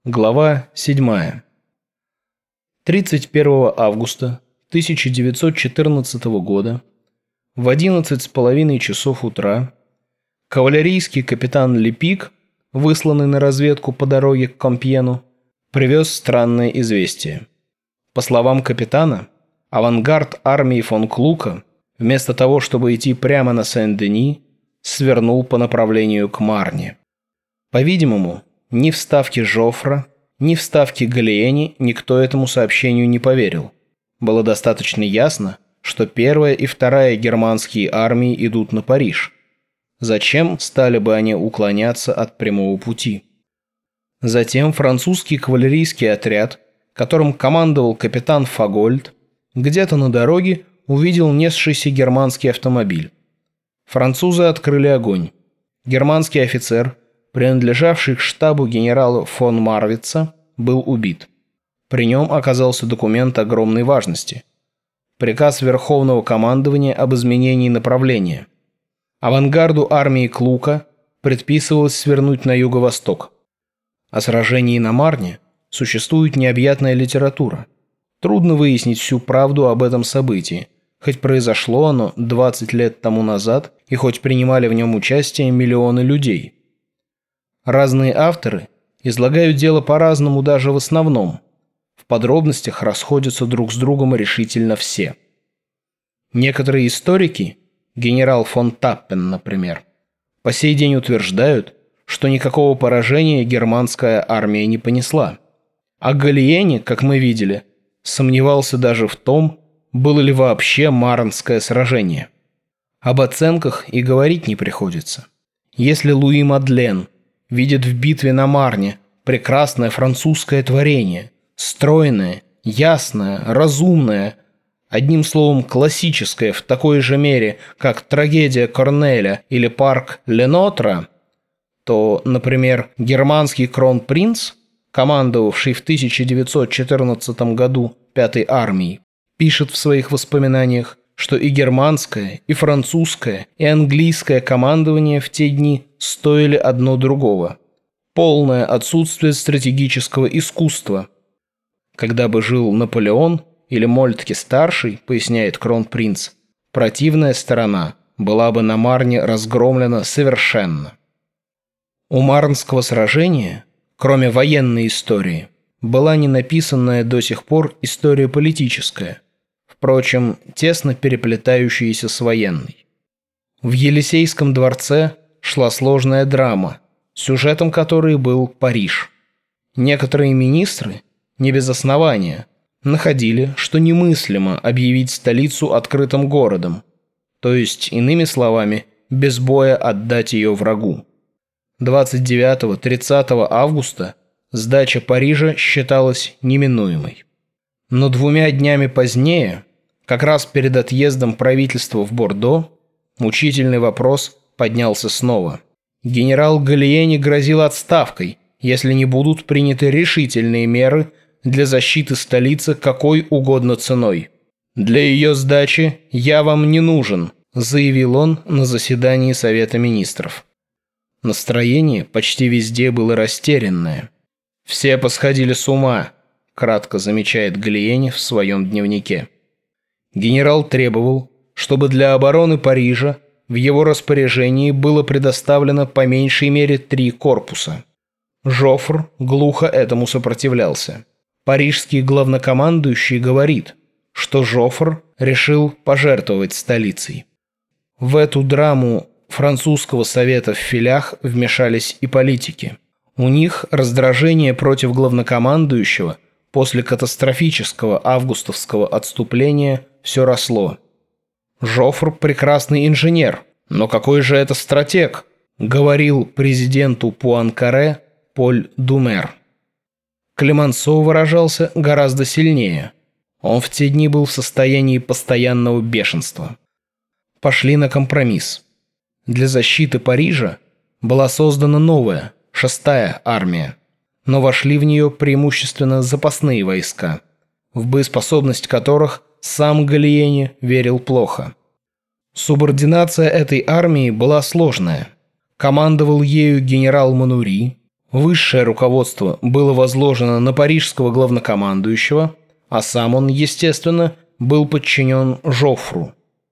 Глава 7. 31 августа 1914 года в 11:30 часов утра кавалерийский капитан Лепик, высланный на разведку по дороге к Компьену, привез странное известие. По словам капитана, авангард армии фон Клука, вместо того, чтобы идти прямо на Сен-Дени, свернул по направлению к Марне. По-видимому, ни в ставке Жофра, ни в ставке Галиени никто этому сообщению не поверил. Было достаточно ясно, что первая и вторая германские армии идут на Париж. Зачем стали бы они уклоняться от прямого пути? Затем французский кавалерийский отряд, которым командовал капитан Фагольд, где-то на дороге увидел несшийся германский автомобиль. Французы открыли огонь. Германский офицер, принадлежавший к штабу генерала фон Марвица, был убит. При нем оказался документ огромной важности. Приказ Верховного командования об изменении направления. Авангарду армии Клука предписывалось свернуть на юго-восток. О сражении на Марне существует необъятная литература. Трудно выяснить всю правду об этом событии, хоть произошло оно 20 лет тому назад и хоть принимали в нем участие миллионы людей. Разные авторы излагают дело по-разному даже в основном. В подробностях расходятся друг с другом решительно все. Некоторые историки, генерал фон Таппен, например, по сей день утверждают, что никакого поражения германская армия не понесла. А Галиени, как мы видели, сомневался даже в том, было ли вообще Марнское сражение. Об оценках и говорить не приходится. Если Луи Мадлен видит в битве на Марне прекрасное французское творение, стройное, ясное, разумное, одним словом классическое в такой же мере, как трагедия Корнеля или парк Ленотра, то, например, германский кронпринц, командовавший в 1914 году 5-й армией, пишет в своих воспоминаниях, что и германское, и французское, и английское командование в те дни стоили одно другого. Полное отсутствие стратегического искусства. Когда бы жил Наполеон или Мольтке-старший, поясняет кронпринц, противная сторона была бы на Марне разгромлена совершенно. У Марнского сражения, кроме военной истории, была не написанная до сих пор история политическая, впрочем, тесно переплетающаяся с военной. В Елисейском дворце шла сложная драма, сюжетом которой был Париж. Некоторые министры, не без основания, находили, что немыслимо объявить столицу открытым городом, то есть, иными словами, без боя отдать ее врагу. 29-30 августа сдача Парижа считалась неминуемой. Но 2 днями позднее, как раз перед отъездом правительства в Бордо, мучительный вопрос поднялся снова. Генерал Галиени грозил отставкой, если не будут приняты решительные меры для защиты столицы какой угодно ценой. «Для ее сдачи я вам не нужен», – заявил он на заседании Совета министров. Настроение почти везде было растерянное. «Все посходили с ума», – кратко замечает Галиени в своем дневнике. Генерал требовал, чтобы для обороны Парижа в его распоряжении было предоставлено по меньшей мере 3 корпуса. Жофр глухо этому сопротивлялся. Парижский главнокомандующий говорит, что Жофр решил пожертвовать столицей. В эту драму французского совета в филях вмешались и политики. У них раздражение против главнокомандующего после катастрофического августовского отступления все росло. «Жофр – прекрасный инженер, но какой же это стратег?» – говорил президенту Пуанкаре Поль Думер. Клемансо выражался гораздо сильнее. Он в те дни был в состоянии постоянного бешенства. Пошли на компромисс. Для защиты Парижа была создана новая, 6-я армия, но вошли в нее преимущественно запасные войска, в боеспособность которых сам Галиени верил плохо. Субординация этой армии была сложная. Командовал ею генерал Манури, Высшее руководство было возложено на парижского главнокомандующего, а сам он, естественно, был подчинен Жофру.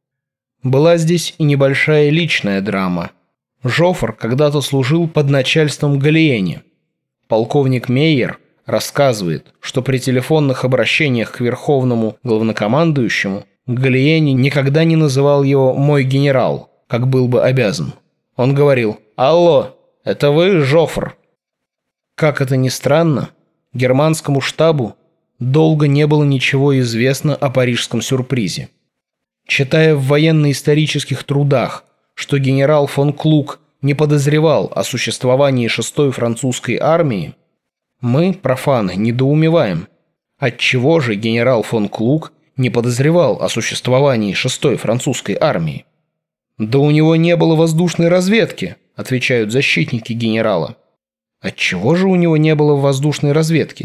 Была здесь и небольшая личная драма. Жофр когда-то служил под начальством Галиени. Полковник Мейер рассказывает, что при телефонных обращениях к верховному главнокомандующему Галиени никогда не называл его «мой генерал», как был бы обязан. Он говорил: «Алло, это вы, Жофр?» Как это ни странно, германскому штабу долго не было ничего известно о парижском сюрпризе. Читая в военно-исторических трудах, что генерал фон Клук не подозревал о существовании 6-й французской армии, мы, профаны, недоумеваем, отчего же генерал фон Клук не подозревал о существовании 6-й французской армии. «Да у него не было воздушной разведки», — отвечают защитники генерала. Отчего же у него не было воздушной разведки?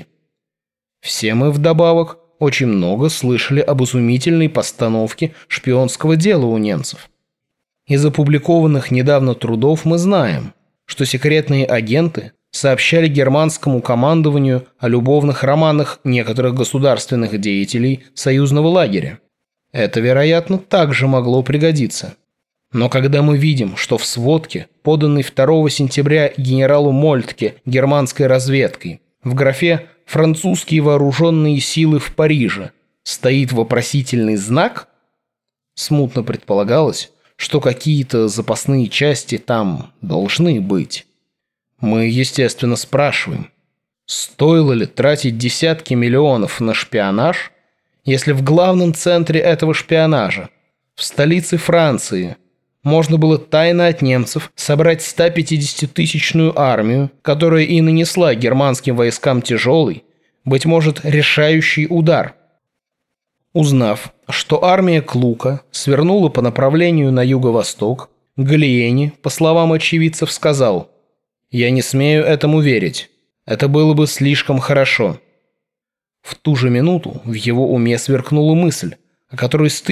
Все мы вдобавок очень много слышали об изумительной постановке шпионского дела у немцев. Из опубликованных недавно трудов мы знаем, что секретные агенты сообщали германскому командованию о любовных романах некоторых государственных деятелей союзного лагеря. Это, вероятно, также могло пригодиться. Но когда мы видим, что в сводке, поданной 2 сентября генералу Мольтке германской разведкой, в графе «Французские вооруженные силы в Париже» стоит вопросительный знак, смутно предполагалось, что какие-то запасные части там должны быть. Мы, естественно, спрашиваем, стоило ли тратить десятки миллионов на шпионаж, если в главном центре этого шпионажа, в столице Франции, можно было тайно от немцев собрать 150-тысячную армию, которая и нанесла германским войскам тяжелый, быть может, решающий удар. Узнав, что армия Клука свернула по направлению на юго-восток, Галиени, по словам очевидцев, сказал: «Я не смею этому верить. Это было бы слишком хорошо». В ту же минуту в его уме сверкнула мысль, о которой с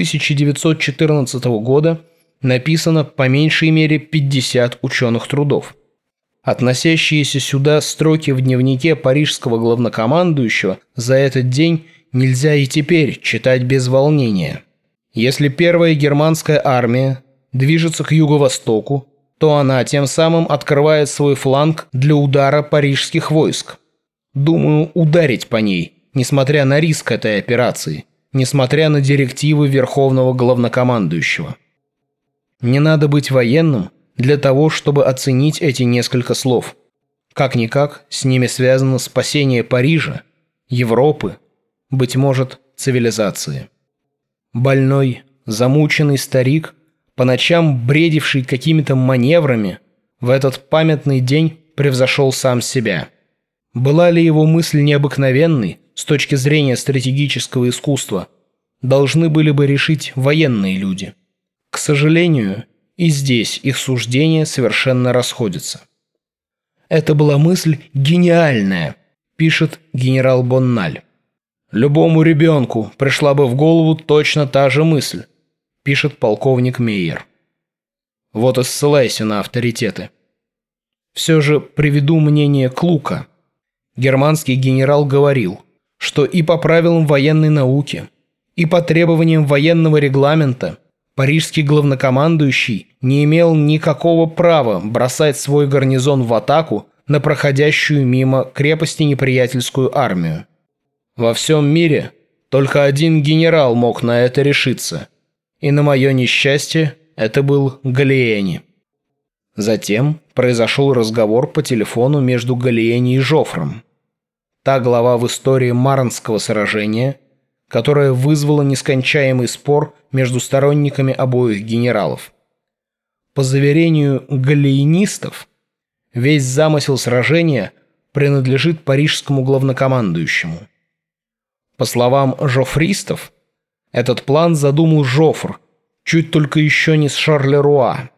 1914 года написано по меньшей мере 50 ученых трудов. Относящиеся сюда строки в дневнике парижского главнокомандующего за этот день нельзя и теперь читать без волнения. Если первая германская армия движется к юго-востоку, то она тем самым открывает свой фланг для удара парижских войск. Думаю, ударить по ней, несмотря на риск этой операции, несмотря на директивы верховного главнокомандующего. Не надо быть военным для того, чтобы оценить эти несколько слов. Как-никак, с ними связано спасение Парижа, Европы, быть может, цивилизации. Больной, замученный старик, по ночам бредивший какими-то маневрами, в этот памятный день превзошел сам себя. Была ли его мысль необыкновенной с точки зрения стратегического искусства, должны были бы решить военные люди. К сожалению, и здесь их суждения совершенно расходятся. «Это была мысль гениальная», – пишет генерал Бонналь. «Любому ребенку пришла бы в голову точно та же мысль», – пишет полковник Мейер. Вот и ссылайся на авторитеты. Все же приведу мнение Клука. Германский генерал говорил, что и по правилам военной науки, и по требованиям военного регламента парижский главнокомандующий не имел никакого права бросать свой гарнизон в атаку на проходящую мимо крепости неприятельскую армию. Во всем мире только один генерал мог на это решиться, и на мое несчастье это был Галиени. Затем произошел разговор по телефону между Галиени и Жофром. Та глава в истории Марнского сражения, которая вызвала нескончаемый спор между сторонниками обоих генералов. По заверению галиенистов, весь замысел сражения принадлежит парижскому главнокомандующему. По словам жофристов, этот план задумал Жофр, чуть только еще не с Шарлеруа.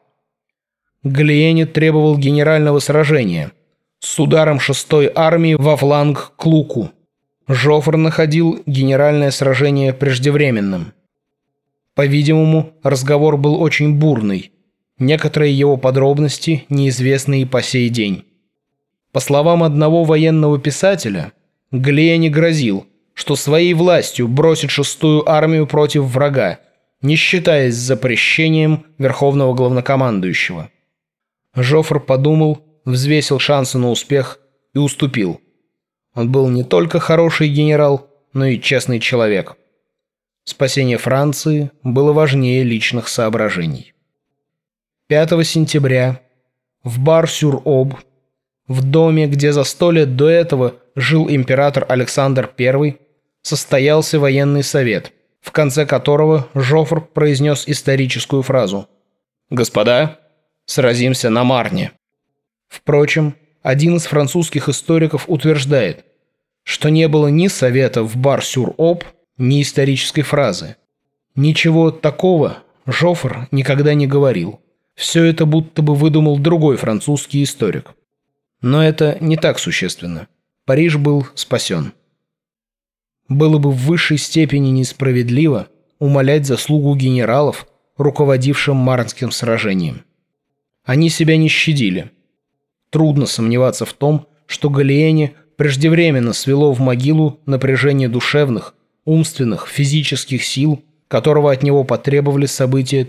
Галиени требовал генерального сражения с ударом 6-й армии во фланг к Клуку. Жофр находил генеральное сражение преждевременным. По-видимому, разговор был очень бурный, некоторые его подробности неизвестны и по сей день. По словам одного военного писателя, Галиени грозил, что своей властью бросит 6-ю армию против врага, не считаясь с запрещением верховного главнокомандующего. Жофр подумал, взвесил шансы на успех и уступил. Он был не только хороший генерал, но и честный человек. Спасение Франции было важнее личных соображений. 5 сентября в Бар-сюр-Об, в доме, где за 100 лет до этого жил император Александр I, состоялся военный совет, в конце которого Жофр произнес историческую фразу: «Господа, сразимся на Марне». Впрочем, один из французских историков утверждает, что не было ни совета в Бар-сюр-Об, ни исторической фразы. Ничего такого Жофр никогда не говорил. Все это будто бы выдумал другой французский историк. Но это не так существенно. Париж был спасен. Было бы в высшей степени несправедливо умалять заслугу генералов, руководившим Марнским сражением. Они себя не щадили. Трудно сомневаться в том, что Галиени преждевременно свело в могилу напряжение душевных, умственных, физических сил, которого от него потребовали события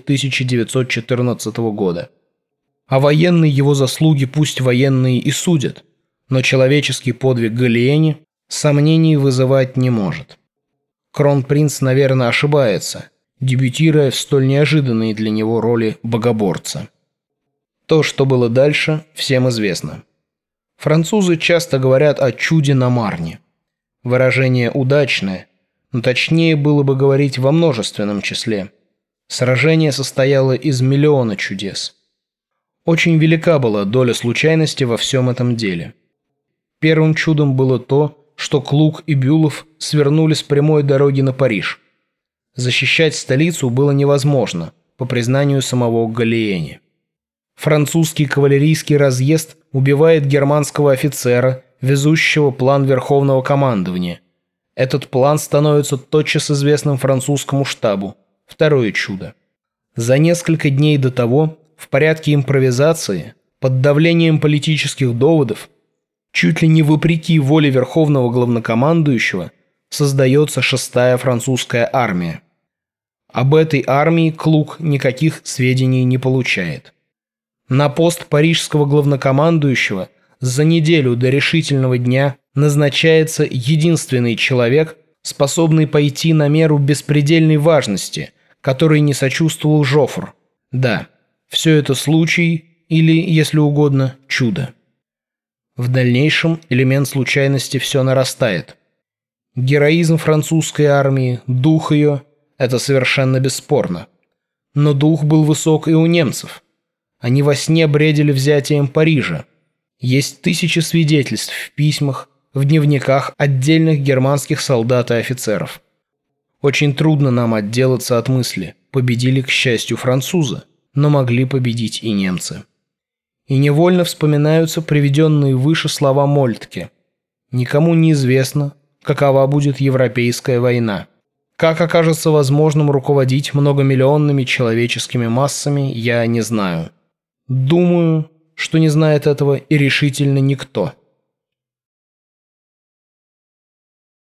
1914 года. А военные его заслуги пусть военные и судят, но человеческий подвиг Галиени сомнений вызывать не может. Кронпринц, наверное, ошибается, дебютируя в столь неожиданной для него роли богоборца. То, что было дальше, всем известно. Французы часто говорят о чуде на Марне. Выражение удачное, но точнее было бы говорить во множественном числе. Сражение состояло из миллиона чудес. Очень велика была доля случайности во всем этом деле. Первым чудом было то, что Клуг и Бюлов свернули с прямой дороги на Париж. Защищать столицу было невозможно, по признанию самого Галиени. Французский кавалерийский разъезд убивает германского офицера, везущего план Верховного командования. Этот план становится тотчас известным французскому штабу. Второе чудо. За несколько дней до того, в порядке импровизации, под давлением политических доводов, чуть ли не вопреки воле Верховного главнокомандующего, создается 6-я французская армия. Об этой армии Клуг никаких сведений не получает. На пост парижского главнокомандующего за неделю до решительного дня назначается единственный человек, способный пойти на меру беспредельной важности, которой не сочувствовал Жофр. Да, все это случай или, если угодно, чудо. В дальнейшем элемент случайности все нарастает. Героизм французской армии, дух ее – это совершенно бесспорно. Но дух был высок и у немцев. Они во сне бредили взятием Парижа. Есть тысячи свидетельств в письмах, в дневниках отдельных германских солдат и офицеров. Очень трудно нам отделаться от мысли: победили, к счастью, французы, но могли победить и немцы. И невольно вспоминаются приведенные выше слова Мольтке: «Никому не известно, какова будет европейская война. Как окажется возможным руководить многомиллионными человеческими массами, я не знаю. Думаю, что не знает этого и решительно никто».